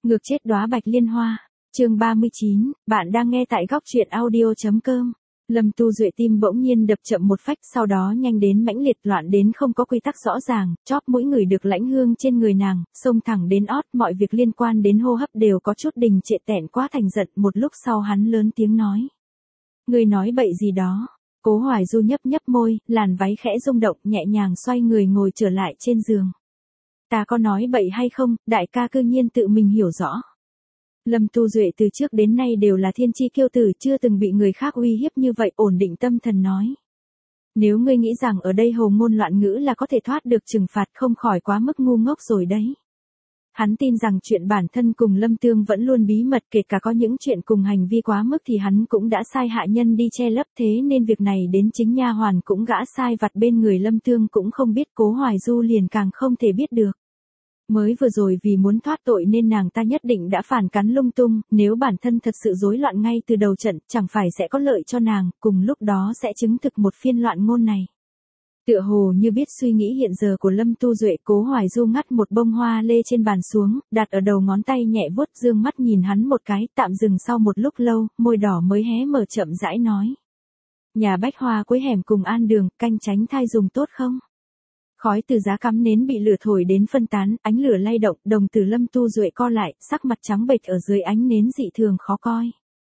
Ngược chết đóa bạch liên hoa. Chương 39, bạn đang nghe tại góc truyện audio.com. Lâm Tu Duệ tim bỗng nhiên đập chậm một phách, sau đó nhanh đến mãnh liệt, loạn đến không có quy tắc rõ ràng, chóp mũi người được lãnh hương trên người nàng, xông thẳng đến ót, mọi việc liên quan đến hô hấp đều có chút đình trệ, tẹn quá thành giận. Một lúc sau hắn lớn tiếng nói: "Ngươi nói bậy gì đó?" Cố Hoài Du nhấp nhấp môi, làn váy khẽ rung động, nhẹ nhàng xoay người ngồi trở lại trên giường. "Ta có nói bậy hay không, đại ca cư nhiên tự mình hiểu rõ." Lâm Tu Duệ từ trước đến nay đều là thiên chi kiêu tử, chưa từng bị người khác uy hiếp như vậy, ổn định tâm thần nói: "Nếu ngươi nghĩ rằng ở đây hồ ngôn loạn ngữ là có thể thoát được trừng phạt, không khỏi quá mức ngu ngốc rồi đấy." Hắn tin rằng chuyện bản thân cùng Lâm Tương vẫn luôn bí mật, kể cả có những chuyện cùng hành vi quá mức thì hắn cũng đã sai hạ nhân đi che lấp, thế nên việc này đến chính nha hoàn cũng gã sai vặt bên người Lâm Tương cũng không biết, Cố Hoài Du liền càng không thể biết được. Mới vừa rồi vì muốn thoát tội nên nàng ta nhất định đã phản cắn lung tung, nếu bản thân thật sự rối loạn ngay từ đầu trận, chẳng phải sẽ có lợi cho nàng, cùng lúc đó sẽ chứng thực một phiên loạn ngôn này. Tựa hồ như biết suy nghĩ hiện giờ của Lâm Tu Duệ, Cố Hoài Du ngắt một bông hoa lê trên bàn xuống, đặt ở đầu ngón tay nhẹ vuốt, dương mắt nhìn hắn một cái, tạm dừng sau một lúc lâu, môi đỏ mới hé mở chậm rãi nói: "Nhà bách hoa cuối hẻm cùng an đường, canh tránh thai dùng tốt không?" Khói từ giá cắm nến bị lửa thổi đến phân tán, ánh lửa lay động, đồng tử Lâm Tu Duệ co lại, sắc mặt trắng bệch ở dưới ánh nến dị thường khó coi.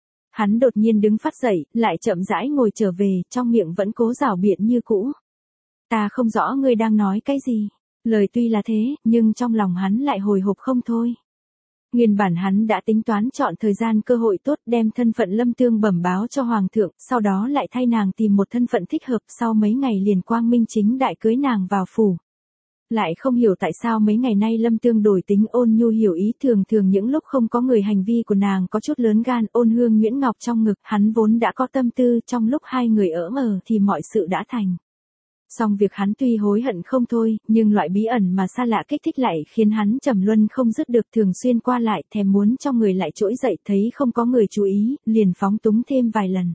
Hắn đột nhiên đứng phát dậy, lại chậm rãi ngồi trở về, trong miệng vẫn cố giảo biện như cũ: "Ta không rõ ngươi đang nói cái gì." Lời tuy là thế, nhưng trong lòng hắn lại hồi hộp không thôi. Nguyên bản hắn đã tính toán chọn thời gian cơ hội tốt đem thân phận Lâm Tương bẩm báo cho Hoàng thượng, sau đó lại thay nàng tìm một thân phận thích hợp, sau mấy ngày liền quang minh chính đại cưới nàng vào phủ. Lại không hiểu tại sao mấy ngày nay Lâm Tương đổi tính ôn nhu hiểu ý, thường thường những lúc không có người hành vi của nàng có chút lớn gan, ôn hương nhuyễn ngọc trong ngực, hắn vốn đã có tâm tư, trong lúc hai người ở thì mọi sự đã thành. Song việc hắn tuy hối hận không thôi, nhưng loại bí ẩn mà xa lạ kích thích lại khiến hắn trầm luân không dứt được, thường xuyên qua lại, thèm muốn trong người lại trỗi dậy, thấy không có người chú ý, liền phóng túng thêm vài lần.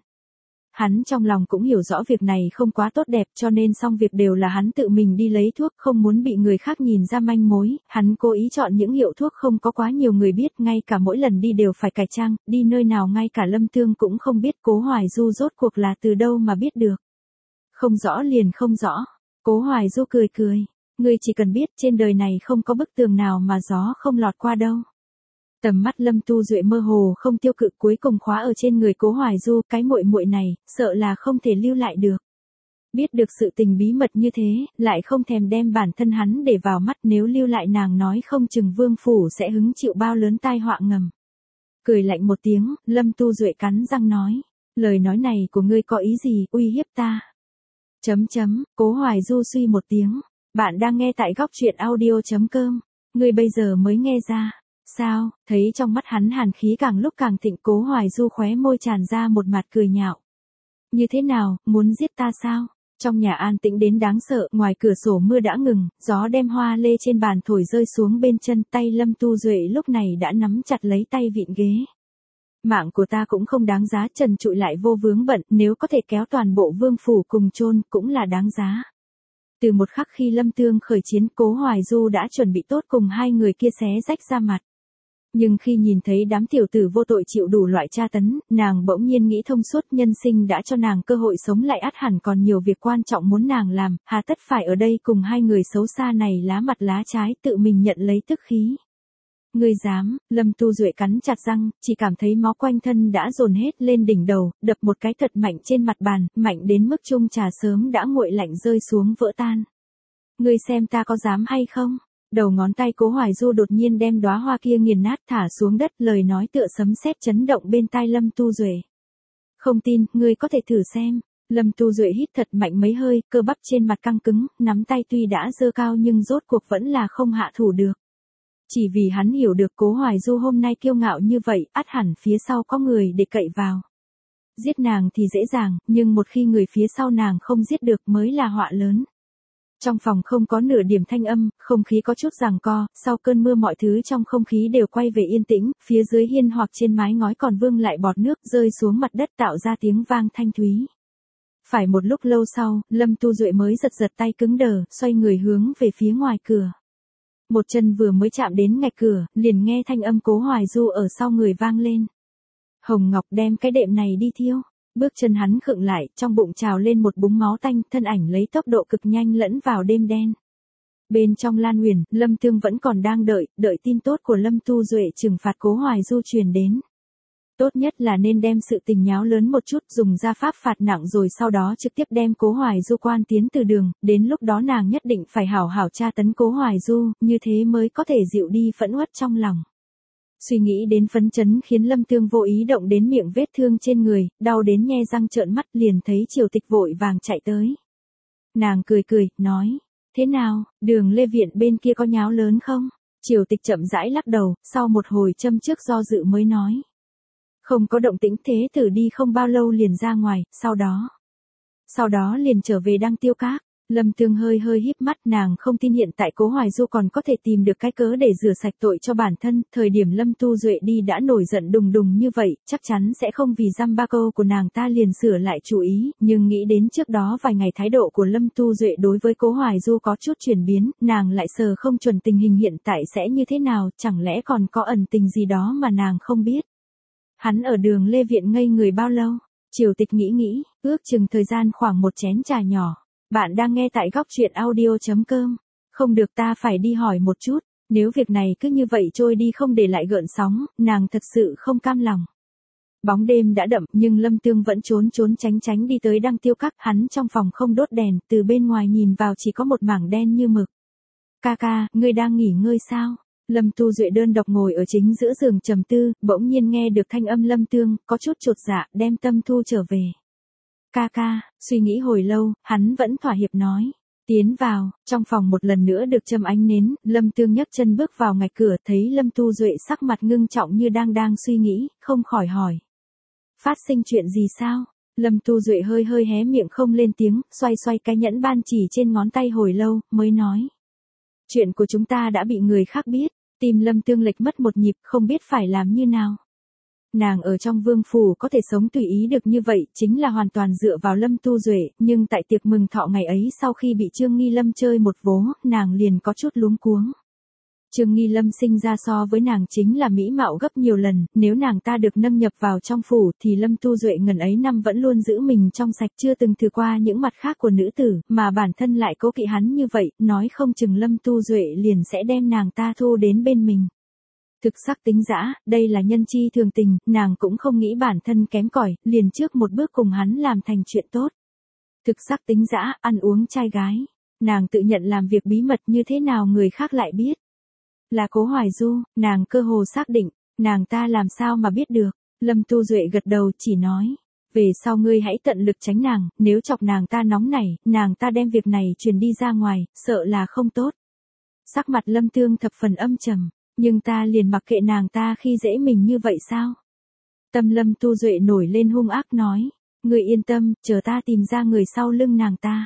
Hắn trong lòng cũng hiểu rõ việc này không quá tốt đẹp, cho nên xong việc đều là hắn tự mình đi lấy thuốc, không muốn bị người khác nhìn ra manh mối, hắn cố ý chọn những hiệu thuốc không có quá nhiều người biết, ngay cả mỗi lần đi đều phải cải trang, đi nơi nào ngay cả Lâm Tương cũng không biết. Cố Hoài Du rốt cuộc là từ đâu mà biết được. Không rõ liền không rõ. Cố Hoài Du cười cười: "Ngươi chỉ cần biết trên đời này không có bức tường nào mà gió không lọt qua đâu." Tầm mắt Lâm Tu Duệ mơ hồ không tiêu cự, cuối cùng khóa ở trên người Cố Hoài Du, cái muội muội này, sợ là không thể lưu lại được. Biết được sự tình bí mật như thế, lại không thèm đem bản thân hắn để vào mắt, nếu lưu lại nàng nói không chừng vương phủ sẽ hứng chịu bao lớn tai họa ngầm. Cười lạnh một tiếng, Lâm Tu Duệ cắn răng nói: "Lời nói này của ngươi có ý gì, uy hiếp ta?" Cố Hoài Du suy một tiếng: "Bạn đang nghe tại góc truyện audio.com. Ngươi bây giờ mới nghe ra. Sao?" Thấy trong mắt hắn hàn khí càng lúc càng thịnh, Cố Hoài Du khóe môi tràn ra một mặt cười nhạo: "Như thế nào, muốn giết ta sao?" Trong nhà an tĩnh đến đáng sợ, ngoài cửa sổ mưa đã ngừng, gió đem hoa lê trên bàn thổi rơi xuống bên chân, tay Lâm Tu Duệ lúc này đã nắm chặt lấy tay vịn ghế. "Mạng của ta cũng không đáng giá, trần trụi lại vô vướng bận, nếu có thể kéo toàn bộ vương phủ cùng chôn cũng là đáng giá." Từ một khắc khi Lâm Tương khởi chiến, Cố Hoài Du đã chuẩn bị tốt cùng hai người kia xé rách ra mặt. Nhưng khi nhìn thấy đám tiểu tử vô tội chịu đủ loại tra tấn, nàng bỗng nhiên nghĩ thông suốt, nhân sinh đã cho nàng cơ hội sống lại, ắt hẳn còn nhiều việc quan trọng muốn nàng làm, hà tất phải ở đây cùng hai người xấu xa này lá mặt lá trái, tự mình nhận lấy tức khí. "Ngươi dám?" Lâm Tu Duệ cắn chặt răng, chỉ cảm thấy máu quanh thân đã dồn hết lên đỉnh đầu, đập một cái thật mạnh trên mặt bàn, mạnh đến mức chung trà sớm đã nguội lạnh rơi xuống vỡ tan. "Ngươi xem ta có dám hay không?" Đầu ngón tay Cố Hoài Du đột nhiên đem đóa hoa kia nghiền nát thả xuống đất, lời nói tựa sấm sét chấn động bên tai Lâm Tu Duệ. "Không tin, ngươi có thể thử xem." Lâm Tu Duệ hít thật mạnh mấy hơi, cơ bắp trên mặt căng cứng, nắm tay tuy đã giơ cao nhưng rốt cuộc vẫn là không hạ thủ được. Chỉ vì hắn hiểu được Cố Hoài Du hôm nay kiêu ngạo như vậy, ắt hẳn phía sau có người để cậy vào. Giết nàng thì dễ dàng, nhưng một khi người phía sau nàng không giết được mới là họa lớn. Trong phòng không có nửa điểm thanh âm, không khí có chút giằng co, sau cơn mưa mọi thứ trong không khí đều quay về yên tĩnh, phía dưới hiên hoặc trên mái ngói còn vương lại bọt nước rơi xuống mặt đất tạo ra tiếng vang thanh thúy. Phải một lúc lâu sau, Lâm Tu Duệ mới giật giật tay cứng đờ, xoay người hướng về phía ngoài cửa. Một chân vừa mới chạm đến ngạch cửa, liền nghe thanh âm Cố Hoài Du ở sau người vang lên. Hồng Ngọc đem cái đệm này đi thiêu. Bước chân hắn khựng lại, trong bụng trào lên một búng máu tanh, thân ảnh lấy tốc độ cực nhanh lẫn vào đêm đen. Bên trong Lan Huyền, Lâm Tương vẫn còn đang đợi tin tốt của Lâm Tu Duệ trừng phạt Cố Hoài Du truyền đến. Tốt nhất là nên đem sự tình nháo lớn một chút, dùng ra pháp phạt nặng rồi sau đó trực tiếp đem Cố Hoài Du quan tiến từ đường, đến lúc đó nàng nhất định phải hảo hảo tra tấn Cố Hoài Du, như thế mới có thể dịu đi phẫn uất trong lòng. Suy nghĩ đến phấn chấn khiến Lâm Tương vô ý động đến miệng vết thương trên người, đau đến nhe răng trợn mắt, liền thấy Triều Tịch vội vàng chạy tới. Nàng cười, nói, thế nào, Đường Lê Viện bên kia có nháo lớn không? Triều Tịch chậm rãi lắc đầu, sau một hồi châm trước do dự mới nói. Không có động tĩnh, thế tử đi không bao lâu liền ra ngoài, sau đó liền trở về Đăng Tiêu Các. Lâm Tương hơi híp mắt, nàng không tin hiện tại Cố Hoài Du còn có thể tìm được cái cớ để rửa sạch tội cho bản thân, thời điểm Lâm Tu Duệ đi đã nổi giận đùng đùng như vậy, chắc chắn sẽ không vì dăm ba câu của nàng ta liền sửa lại chủ ý, nhưng nghĩ đến trước đó vài ngày thái độ của Lâm Tu Duệ đối với Cố Hoài Du có chút chuyển biến, nàng lại sờ không chuẩn tình hình hiện tại sẽ như thế nào, chẳng lẽ còn có ẩn tình gì đó mà nàng không biết. Hắn ở Đường Lê Viện ngây người bao lâu? Triều Tịch nghĩ, ước chừng thời gian khoảng một chén trà nhỏ. Bạn đang nghe tại góc truyện audio.com. Không được, ta phải đi hỏi một chút, nếu việc này cứ như vậy trôi đi không để lại gợn sóng, nàng thật sự không cam lòng. Bóng đêm đã đậm nhưng Lâm Tương vẫn trốn tránh đi tới Đăng Tiêu Các, hắn trong phòng không đốt đèn, từ bên ngoài nhìn vào chỉ có một mảng đen như mực. Ca, ngươi đang nghỉ ngơi sao? Lâm Tu Duệ đơn độc ngồi ở chính giữa giường trầm tư, bỗng nhiên nghe được thanh âm Lâm Tương, có chút chột dạ, đem tâm thu trở về. Ca, suy nghĩ hồi lâu, hắn vẫn thỏa hiệp nói. Tiến vào, trong phòng một lần nữa được châm ánh nến, Lâm Tương nhấc chân bước vào ngạch cửa, thấy Lâm Tu Duệ sắc mặt ngưng trọng như đang suy nghĩ, không khỏi hỏi. Phát sinh chuyện gì sao? Lâm Tu Duệ hơi hé miệng không lên tiếng, xoay cái nhẫn ban chỉ trên ngón tay hồi lâu, mới nói. Chuyện của chúng ta đã bị người khác biết, tim Lâm Tương lệch mất một nhịp, không biết phải làm như nào. Nàng ở trong vương phủ có thể sống tùy ý được như vậy, chính là hoàn toàn dựa vào Lâm Tu Duệ, nhưng tại tiệc mừng thọ ngày ấy sau khi bị Trương Nghi Lâm chơi một vố, nàng liền có chút luống cuống. Trương Nghi Lâm sinh ra so với nàng chính là mỹ mạo gấp nhiều lần, nếu nàng ta được nâng nhập vào trong phủ thì Lâm Tu Duệ ngần ấy năm vẫn luôn giữ mình trong sạch, chưa từng thử qua những mặt khác của nữ tử, mà bản thân lại cố kỵ hắn như vậy, nói không chừng Lâm Tu Duệ liền sẽ đem nàng ta thu đến bên mình. Thực sắc tính dã, đây là nhân chi thường tình, nàng cũng không nghĩ bản thân kém cỏi, liền trước một bước cùng hắn làm thành chuyện tốt. Thực sắc tính dã, ăn uống trai gái, nàng tự nhận làm việc bí mật như thế nào người khác lại biết. Là Cố Hoài Du, nàng cơ hồ xác định, nàng ta làm sao mà biết được. Lâm Tu Duệ gật đầu chỉ nói, về sau ngươi hãy tận lực tránh nàng, nếu chọc nàng ta nóng nảy, nàng ta đem việc này truyền đi ra ngoài, sợ là không tốt. Sắc mặt Lâm Tương thập phần âm trầm, nhưng ta liền mặc kệ nàng ta khi dễ mình như vậy sao? Tâm Lâm Tu Duệ nổi lên hung ác nói, ngươi yên tâm, chờ ta tìm ra người sau lưng nàng ta.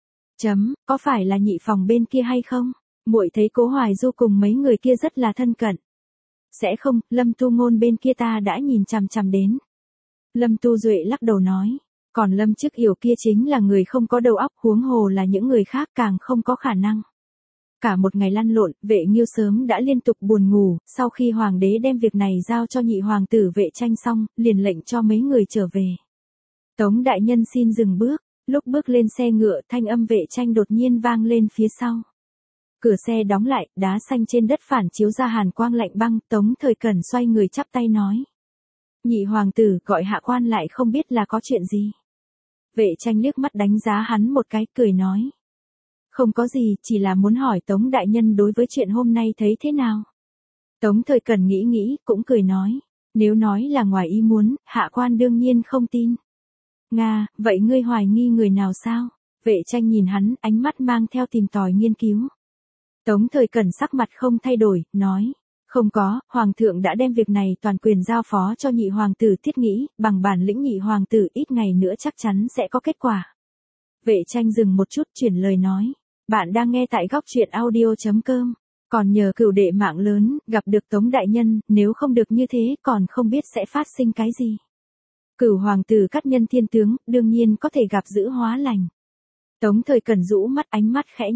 Có phải là nhị phòng bên kia hay không? Muội thấy Cố Hoài Du cùng mấy người kia rất là thân cận. Sẽ không, Lâm Tu Ngôn bên kia ta đã nhìn chằm đến. Lâm Tu Duệ lắc đầu nói, còn Lâm Chức Yểu kia chính là người không có đầu óc, huống hồ là những người khác càng không có khả năng. Cả một ngày lăn lộn, Vệ Nghiêu sớm đã liên tục buồn ngủ, sau khi hoàng đế đem việc này giao cho nhị hoàng tử Vệ Tranh xong, liền lệnh cho mấy người trở về. Tống đại nhân xin dừng bước, lúc bước lên xe ngựa thanh âm Vệ Tranh đột nhiên vang lên phía sau. Cửa xe đóng lại, đá xanh trên đất phản chiếu ra hàn quang lạnh băng, Tống Thời Cẩn xoay người chắp tay nói. Nhị hoàng tử gọi hạ quan lại không biết là có chuyện gì. Vệ Tranh liếc mắt đánh giá hắn một cái, cười nói. Không có gì, chỉ là muốn hỏi Tống đại nhân đối với chuyện hôm nay thấy thế nào. Tống Thời Cẩn nghĩ, cũng cười nói. Nếu nói là ngoài ý muốn, hạ quan đương nhiên không tin. Nga, vậy ngươi hoài nghi người nào sao? Vệ Tranh nhìn hắn, ánh mắt mang theo tìm tòi nghiên cứu. Tống Thời Cẩn sắc mặt không thay đổi, nói. Không có, hoàng thượng đã đem việc này toàn quyền giao phó cho nhị hoàng tử Thiết Nghĩ, bằng bản lĩnh nhị hoàng tử ít ngày nữa chắc chắn sẽ có kết quả. Vệ Tranh dừng một chút chuyển lời nói. Bạn đang nghe tại góc truyện audio.com. Còn nhờ cửu đệ mạng lớn, gặp được Tống đại nhân, nếu không được như thế còn không biết sẽ phát sinh cái gì. Cửu hoàng tử cắt nhân thiên tướng, đương nhiên có thể gặp giữ hóa lành. Tống Thời Cẩn rũ mắt, ánh mắt khẽ nhích.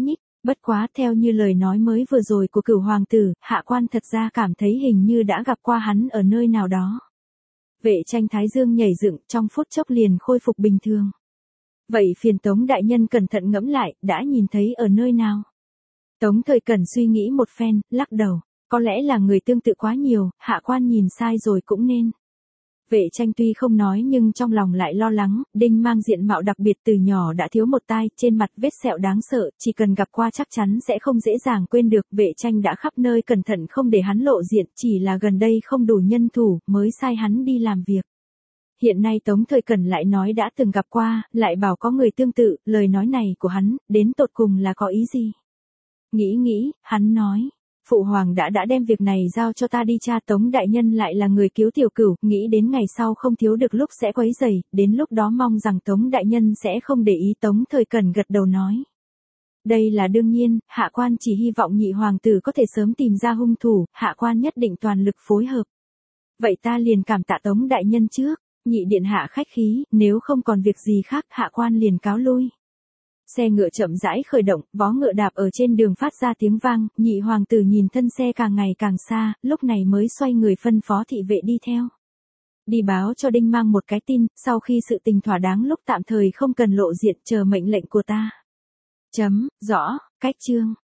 Bất quá theo như lời nói mới vừa rồi của Cửu hoàng tử, hạ quan thật ra cảm thấy hình như đã gặp qua hắn ở nơi nào đó. Vệ Tranh thái dương nhảy dựng, trong phút chốc liền khôi phục bình thường. Vậy phiền Tống đại nhân cẩn thận ngẫm lại, đã nhìn thấy ở nơi nào? Tống Thời Cẩn suy nghĩ một phen, lắc đầu. Có lẽ là người tương tự quá nhiều, hạ quan nhìn sai rồi cũng nên. Vệ Tranh tuy không nói nhưng trong lòng lại lo lắng, Đinh Mang diện mạo đặc biệt từ nhỏ đã thiếu một tai, trên mặt vết sẹo đáng sợ, chỉ cần gặp qua chắc chắn sẽ không dễ dàng quên được. Vệ Tranh đã khắp nơi cẩn thận không để hắn lộ diện, chỉ là gần đây không đủ nhân thủ, mới sai hắn đi làm việc. Hiện nay Tống Thời Cẩn lại nói đã từng gặp qua, lại bảo có người tương tự, lời nói này của hắn, đến tột cùng là có ý gì? Nghĩ, hắn nói. Phụ hoàng đã đem việc này giao cho ta đi tra. Tống đại nhân lại là người cứu tiểu cửu, nghĩ đến ngày sau không thiếu được lúc sẽ quấy rầy, đến lúc đó mong rằng Tống đại nhân sẽ không để ý. Tống Thời Cẩn gật đầu nói. Đây là đương nhiên, hạ quan chỉ hy vọng nhị hoàng tử có thể sớm tìm ra hung thủ, hạ quan nhất định toàn lực phối hợp. Vậy ta liền cảm tạ Tống đại nhân trước, nhị điện hạ khách khí, nếu không còn việc gì khác hạ quan liền cáo lui. Xe ngựa chậm rãi khởi động, vó ngựa đạp ở trên đường phát ra tiếng vang, nhị hoàng tử nhìn thân xe càng ngày càng xa, lúc này mới xoay người phân phó thị vệ đi theo. Đi báo cho Đinh Mang một cái tin, sau khi sự tình thỏa đáng lúc tạm thời không cần lộ diện, chờ mệnh lệnh của ta. Rõ, cách chương.